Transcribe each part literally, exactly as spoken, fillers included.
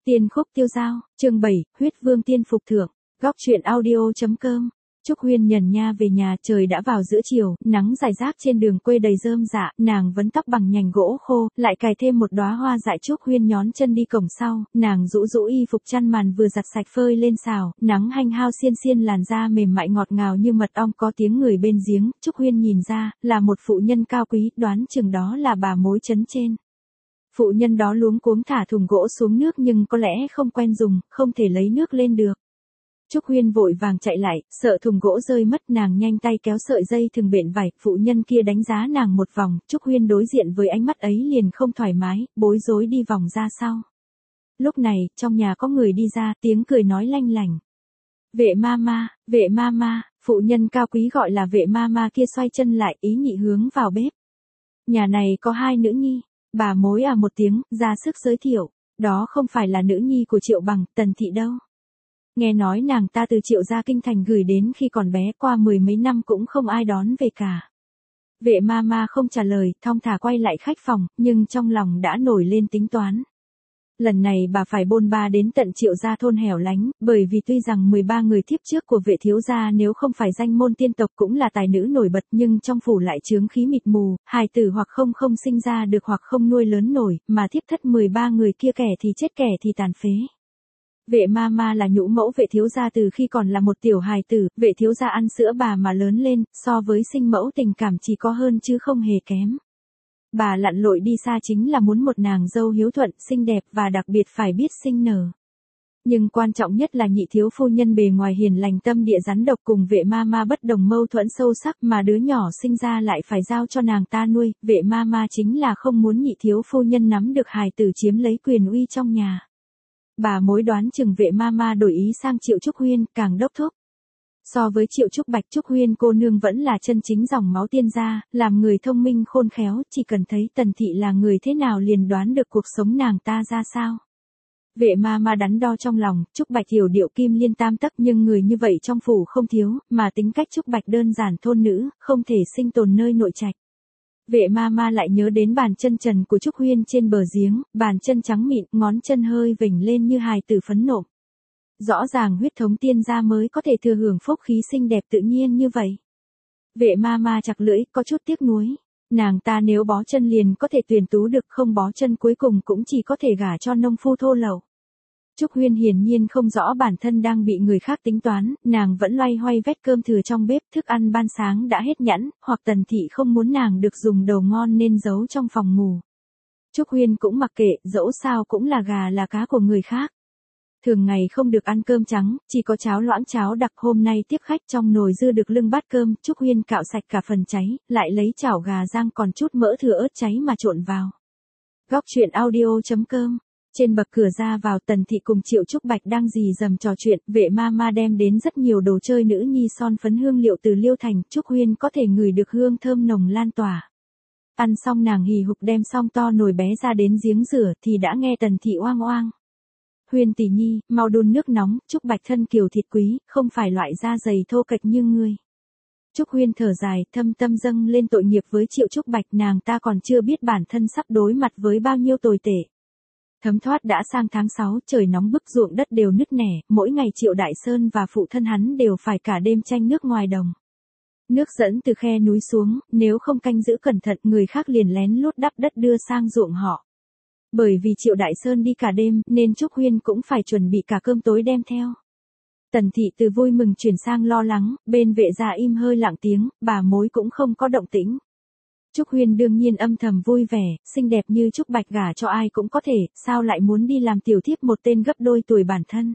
Tiên khúc tiêu dao, chương bảy, huyết vương tiên phục thượng, góc truyện audio.com. Trúc Huyên nhần nha về nhà, trời đã vào giữa chiều, nắng rải rác trên đường quê đầy rơm rạ, nàng vấn tóc bằng nhành gỗ khô, lại cài thêm một đóa hoa dại. Trúc Huyên nhón chân đi cổng sau, nàng rũ rũ y phục chăn màn vừa giặt sạch phơi lên xào, nắng hanh hao xiên xiên làn da mềm mại ngọt ngào như mật ong, có tiếng người bên giếng. Trúc Huyên nhìn ra, là một phụ nhân cao quý, đoán chừng đó là bà mối trấn trên. Phụ nhân đó luống cuống thả thùng gỗ xuống nước nhưng có lẽ không quen dùng, không thể lấy nước lên được. Trúc Huyên vội vàng chạy lại, sợ thùng gỗ rơi mất, nàng nhanh tay kéo sợi dây thừng bện vải, phụ nhân kia đánh giá nàng một vòng, Trúc Huyên đối diện với ánh mắt ấy liền không thoải mái, bối rối đi vòng ra sau. Lúc này, trong nhà có người đi ra, tiếng cười nói lanh lảnh. Vệ ma ma, vệ ma ma, phụ nhân cao quý gọi là vệ ma ma kia xoay chân lại, ý nhị hướng vào bếp. Nhà này có hai nữ nhi, bà mối à một tiếng, ra sức giới thiệu, đó không phải là nữ nhi của Triệu Bằng, Tần Thị đâu. Nghe nói nàng ta từ Triệu gia kinh thành gửi đến khi còn bé, qua mười mấy năm cũng không ai đón về cả. Vệ ma ma không trả lời, thong thả quay lại khách phòng, nhưng trong lòng đã nổi lên tính toán. Lần này bà phải bôn ba đến tận Triệu gia thôn hẻo lánh, bởi vì tuy rằng mười ba người thiếp trước của vệ thiếu gia nếu không phải danh môn tiên tộc cũng là tài nữ nổi bật, nhưng trong phủ lại chướng khí mịt mù, hài tử hoặc không không sinh ra được hoặc không nuôi lớn nổi, mà thiếp thất mười ba người kia kẻ thì chết kẻ thì tàn phế. Vệ ma ma là nhũ mẫu vệ thiếu gia từ khi còn là một tiểu hài tử, vệ thiếu gia ăn sữa bà mà lớn lên, so với sinh mẫu tình cảm chỉ có hơn chứ không hề kém. Bà lặn lội đi xa chính là muốn một nàng dâu hiếu thuận, xinh đẹp và đặc biệt phải biết sinh nở. Nhưng quan trọng nhất là nhị thiếu phu nhân bề ngoài hiền lành tâm địa rắn độc cùng vệ ma ma bất đồng mâu thuẫn sâu sắc, mà đứa nhỏ sinh ra lại phải giao cho nàng ta nuôi, vệ ma ma chính là không muốn nhị thiếu phu nhân nắm được hài tử chiếm lấy quyền uy trong nhà. Bà mối đoán chừng vệ ma ma đổi ý sang Triệu Trúc Huyên, càng đốc thúc. So với Triệu Trúc Bạch, Trúc Huyên cô nương vẫn là chân chính dòng máu tiên gia, làm người thông minh khôn khéo, chỉ cần thấy Tần Thị là người thế nào liền đoán được cuộc sống nàng ta ra sao. Vệ ma ma đắn đo trong lòng, Trúc Bạch hiểu điệu kim liên tam tấc nhưng người như vậy trong phủ không thiếu, mà tính cách Trúc Bạch đơn giản thôn nữ, không thể sinh tồn nơi nội trạch. Vệ ma ma lại nhớ đến bàn chân trần của Trúc Huyên trên bờ giếng, bàn chân trắng mịn, ngón chân hơi vểnh lên như hài tử phấn nộm. Rõ ràng huyết thống tiên gia mới có thể thừa hưởng phúc khí xinh đẹp tự nhiên như vậy. Vệ ma ma chặt lưỡi, có chút tiếc nuối. Nàng ta nếu bó chân liền có thể tuyển tú được, không bó chân cuối cùng cũng chỉ có thể gả cho nông phu thô lậu. Trúc Huyên hiển nhiên không rõ bản thân đang bị người khác tính toán, nàng vẫn loay hoay vét cơm thừa trong bếp, thức ăn ban sáng đã hết nhẵn, hoặc Tần Thị không muốn nàng được dùng đầu ngon nên giấu trong phòng ngủ. Trúc Huyên cũng mặc kệ, dẫu sao cũng là gà là cá của người khác. Thường ngày không được ăn cơm trắng, chỉ có cháo loãng cháo đặc, hôm nay tiếp khách trong nồi dư được lưng bát cơm, Trúc Huyên cạo sạch cả phần cháy, lại lấy chảo gà rang còn chút mỡ thừa ớt cháy mà trộn vào. Góc truyện audio.com. Trên bậc cửa ra vào, Tần Thị cùng Triệu Trúc Bạch đang rì rầm trò chuyện, vệ ma ma đem đến rất nhiều đồ chơi nữ nhi son phấn hương liệu từ Liêu Thành, Trúc Huyên có thể ngửi được hương thơm nồng lan tỏa. Ăn xong nàng hì hục đem xong to nồi bé ra đến giếng rửa thì đã nghe Tần Thị oang oang. Huyên tỷ nhi, mau đun nước nóng, Trúc Bạch thân kiều thịt quý, không phải loại da dày thô kệch như ngươi. Trúc Huyên thở dài, thâm tâm dâng lên tội nghiệp với Triệu Trúc Bạch, nàng ta còn chưa biết bản thân sắp đối mặt với bao nhiêu tồi tệ. Thấm thoát đã sang tháng sáu, trời nóng bức, ruộng đất đều nứt nẻ, mỗi ngày Triệu Đại Sơn và phụ thân hắn đều phải cả đêm tranh nước ngoài đồng. Nước dẫn từ khe núi xuống, nếu không canh giữ cẩn thận người khác liền lén lút đắp đất đưa sang ruộng họ. Bởi vì Triệu Đại Sơn đi cả đêm, nên Trúc Huyên cũng phải chuẩn bị cả cơm tối đem theo. Tần Thị từ vui mừng chuyển sang lo lắng, bên vệ gia im hơi lặng tiếng, bà mối cũng không có động tĩnh. Trúc Huyên đương nhiên âm thầm vui vẻ, xinh đẹp như Trúc Bạch gả cho ai cũng có thể, sao lại muốn đi làm tiểu thiếp một tên gấp đôi tuổi bản thân.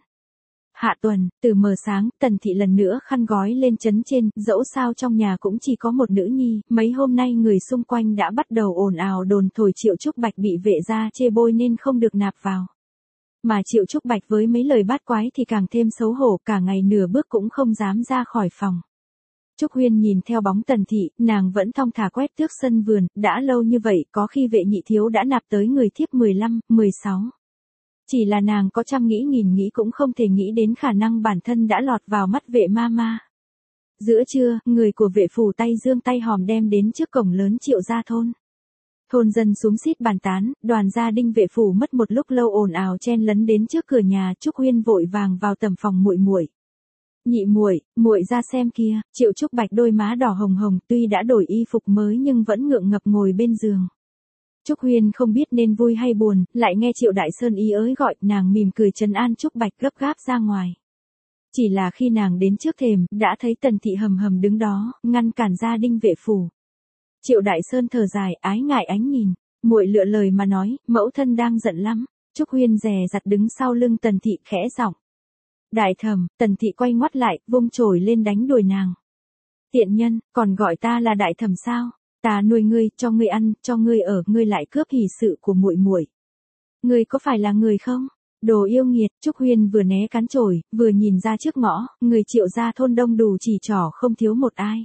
Hạ tuần, từ mờ sáng, Tần Thị lần nữa khăn gói lên trấn trên, dẫu sao trong nhà cũng chỉ có một nữ nhi, mấy hôm nay người xung quanh đã bắt đầu ồn ào đồn thổi Triệu Trúc Bạch bị vệ gia chê bôi nên không được nạp vào. Mà Triệu Trúc Bạch với mấy lời bát quái thì càng thêm xấu hổ, cả ngày nửa bước cũng không dám ra khỏi phòng. Trúc Huyên nhìn theo bóng Tần Thị, nàng vẫn thong thả quét tước sân vườn, đã lâu như vậy có khi vệ nhị thiếu đã nạp tới người thiếp mười lăm, mười sáu. Chỉ là nàng có trăm nghĩ nghìn nghĩ cũng không thể nghĩ đến khả năng bản thân đã lọt vào mắt vệ ma ma. Giữa trưa, người của vệ phủ tay dương tay hòm đem đến trước cổng lớn Triệu gia thôn. Thôn dân xúm xít bàn tán, đoàn gia Đinh vệ phủ mất một lúc lâu ồn ào chen lấn đến trước cửa nhà, Trúc Huyên vội vàng vào tầm phòng muội muội. Nhị muội, muội ra xem kia, Triệu Trúc Bạch đôi má đỏ hồng hồng, tuy đã đổi y phục mới nhưng vẫn ngượng ngập ngồi bên giường. Trúc Huyên không biết nên vui hay buồn, lại nghe Triệu Đại Sơn ý ới gọi, nàng mỉm cười trấn an Trúc Bạch gấp gáp ra ngoài. Chỉ là khi nàng đến trước thềm, đã thấy Tần Thị hầm hầm đứng đó, ngăn cản gia Đinh vệ phủ. Triệu Đại Sơn thở dài, ái ngại ánh nhìn, muội lựa lời mà nói, mẫu thân đang giận lắm. Trúc Huyên dè dặt đứng sau lưng Tần Thị khẽ giọng. Đại thẩm, Tần Thị quay ngoắt lại, vung chổi lên đánh đuổi nàng. Tiện nhân, còn gọi ta là đại thẩm sao? Ta nuôi ngươi, cho ngươi ăn, cho ngươi ở, ngươi lại cướp hỷ sự của muội muội. Ngươi có phải là người không? Đồ yêu nghiệt. Trúc Huyên vừa né cán chổi, vừa nhìn ra trước ngõ, người Triệu gia thôn đông đủ chỉ trỏ không thiếu một ai.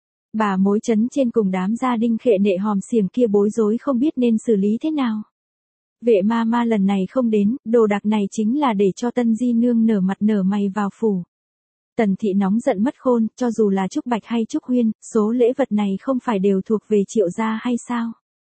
Bà mối chấn trên cùng đám gia Đinh khệ nệ hòm xiềng kia bối rối không biết nên xử lý thế nào. Vệ ma ma lần này không đến, đồ đạc này chính là để cho Tân Di nương nở mặt nở mày vào phủ. Tần Thị nóng giận mất khôn, cho dù là Trúc Bạch hay Trúc Huyên, số lễ vật này không phải đều thuộc về Triệu gia hay sao?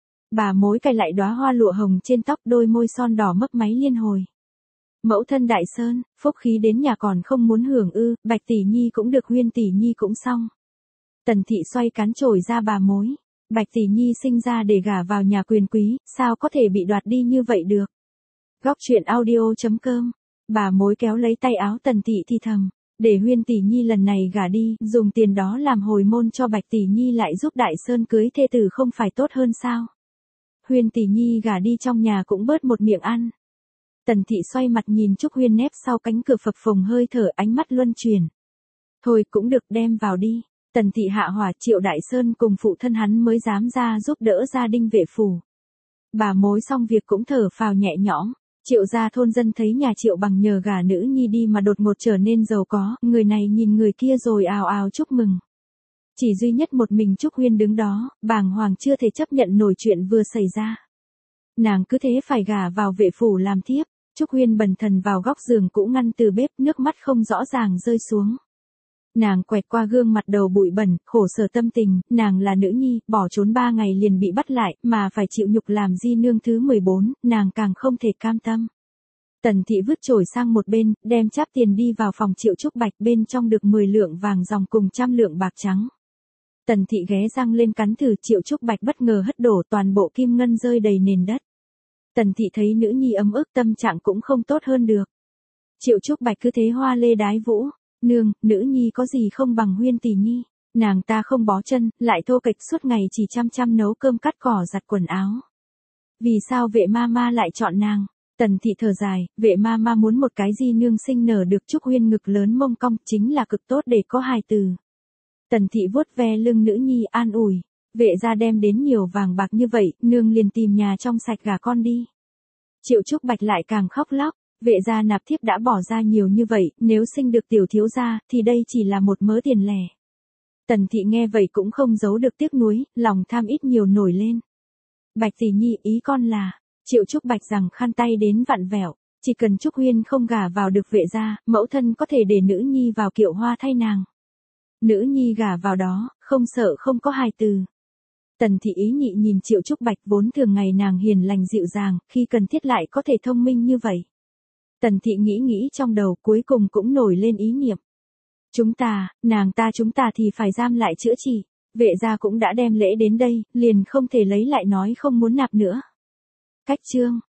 Bà mối cài lại đóa hoa lụa hồng trên tóc, đôi môi son đỏ mấp máy liên hồi. Mẫu thân Đại Sơn, phúc khí đến nhà còn không muốn hưởng ư, Bạch tỷ nhi cũng được, Huyên tỷ nhi cũng xong. Tần Thị xoay cán chổi ra bà mối. Bạch tỷ nhi sinh ra để gả vào nhà quyền quý, sao có thể bị đoạt đi như vậy được? Góc truyện audio chấm com. Bà mối kéo lấy tay áo Tần Thị thì thầm, để Huyên tỷ nhi lần này gả đi, dùng tiền đó làm hồi môn cho Bạch tỷ nhi lại giúp Đại Sơn cưới thê tử không phải tốt hơn sao? Huyên tỷ nhi gả đi trong nhà cũng bớt một miệng ăn. Tần Thị xoay mặt nhìn Trúc Huyên nép sau cánh cửa phập phồng hơi thở, ánh mắt luân chuyển. Thôi cũng được, đem vào đi. Tần Thị hạ hỏa, Triệu Đại Sơn cùng phụ thân hắn mới dám ra giúp đỡ gia Đinh vệ phủ. Bà mối xong việc cũng thở phào nhẹ nhõm. Triệu gia thôn dân thấy nhà Triệu bằng nhờ gả nữ nhi đi mà đột ngột trở nên giàu có, người này nhìn người kia rồi ào ào chúc mừng. Chỉ duy nhất một mình Trúc Huyên đứng đó, bàng hoàng chưa thể chấp nhận nổi chuyện vừa xảy ra. Nàng cứ thế phải gả vào vệ phủ làm thiếp. Trúc Huyên bần thần vào góc giường cũ ngăn từ bếp, nước mắt không rõ ràng rơi xuống. Nàng quẹt qua gương mặt đầu bụi bẩn, khổ sở tâm tình, nàng là nữ nhi, bỏ trốn ba ngày liền bị bắt lại, mà phải chịu nhục làm di nương thứ mười bốn, nàng càng không thể cam tâm. Tần Thị vứt chổi sang một bên, đem cháp tiền đi vào phòng Triệu Trúc Bạch, bên trong được mười lượng vàng ròng cùng trăm lượng bạc trắng. Tần Thị ghé răng lên cắn thử, Triệu Trúc Bạch bất ngờ hất đổ toàn bộ kim ngân rơi đầy nền đất. Tần Thị thấy nữ nhi ấm ức, tâm trạng cũng không tốt hơn được. Triệu Trúc Bạch cứ thế hoa lê đái vũ. Nương, nữ nhi có gì không bằng Huyên tỷ nhi, nàng ta không bó chân, lại thô kệch suốt ngày chỉ chăm chăm nấu cơm cắt cỏ giặt quần áo. Vì sao vệ ma ma lại chọn nàng? Tần Thị thở dài, vệ ma ma muốn một cái di nương sinh nở được. Trúc Huyên ngực lớn mông cong, chính là cực tốt để có hài từ. Tần Thị vuốt ve lưng nữ nhi an ủi, vệ gia đem đến nhiều vàng bạc như vậy, nương liền tìm nhà trong sạch gả con đi. Triệu Trúc Bạch lại càng khóc lóc. Vệ gia nạp thiếp đã bỏ ra nhiều như vậy, nếu sinh được tiểu thiếu gia, thì đây chỉ là một mớ tiền lẻ. Tần Thị nghe vậy cũng không giấu được tiếc nuối, lòng tham ít nhiều nổi lên. Bạch tỷ nhi, ý con là, Triệu Trúc Bạch rằng khăn tay đến vặn vẹo, chỉ cần Trúc Huyên không gả vào được vệ gia, mẫu thân có thể để nữ nhi vào kiệu hoa thay nàng. Nữ nhi gả vào đó, không sợ không có hài từ. Tần Thị ý nhị nhìn Triệu Trúc Bạch, vốn thường ngày nàng hiền lành dịu dàng, khi cần thiết lại có thể thông minh như vậy. Tần Thị nghĩ nghĩ trong đầu, cuối cùng cũng nổi lên ý niệm. Chúng ta, nàng ta chúng ta thì phải giam lại chữa trị. Vệ gia cũng đã đem lễ đến đây, liền không thể lấy lại nói không muốn nạp nữa. Cách chương.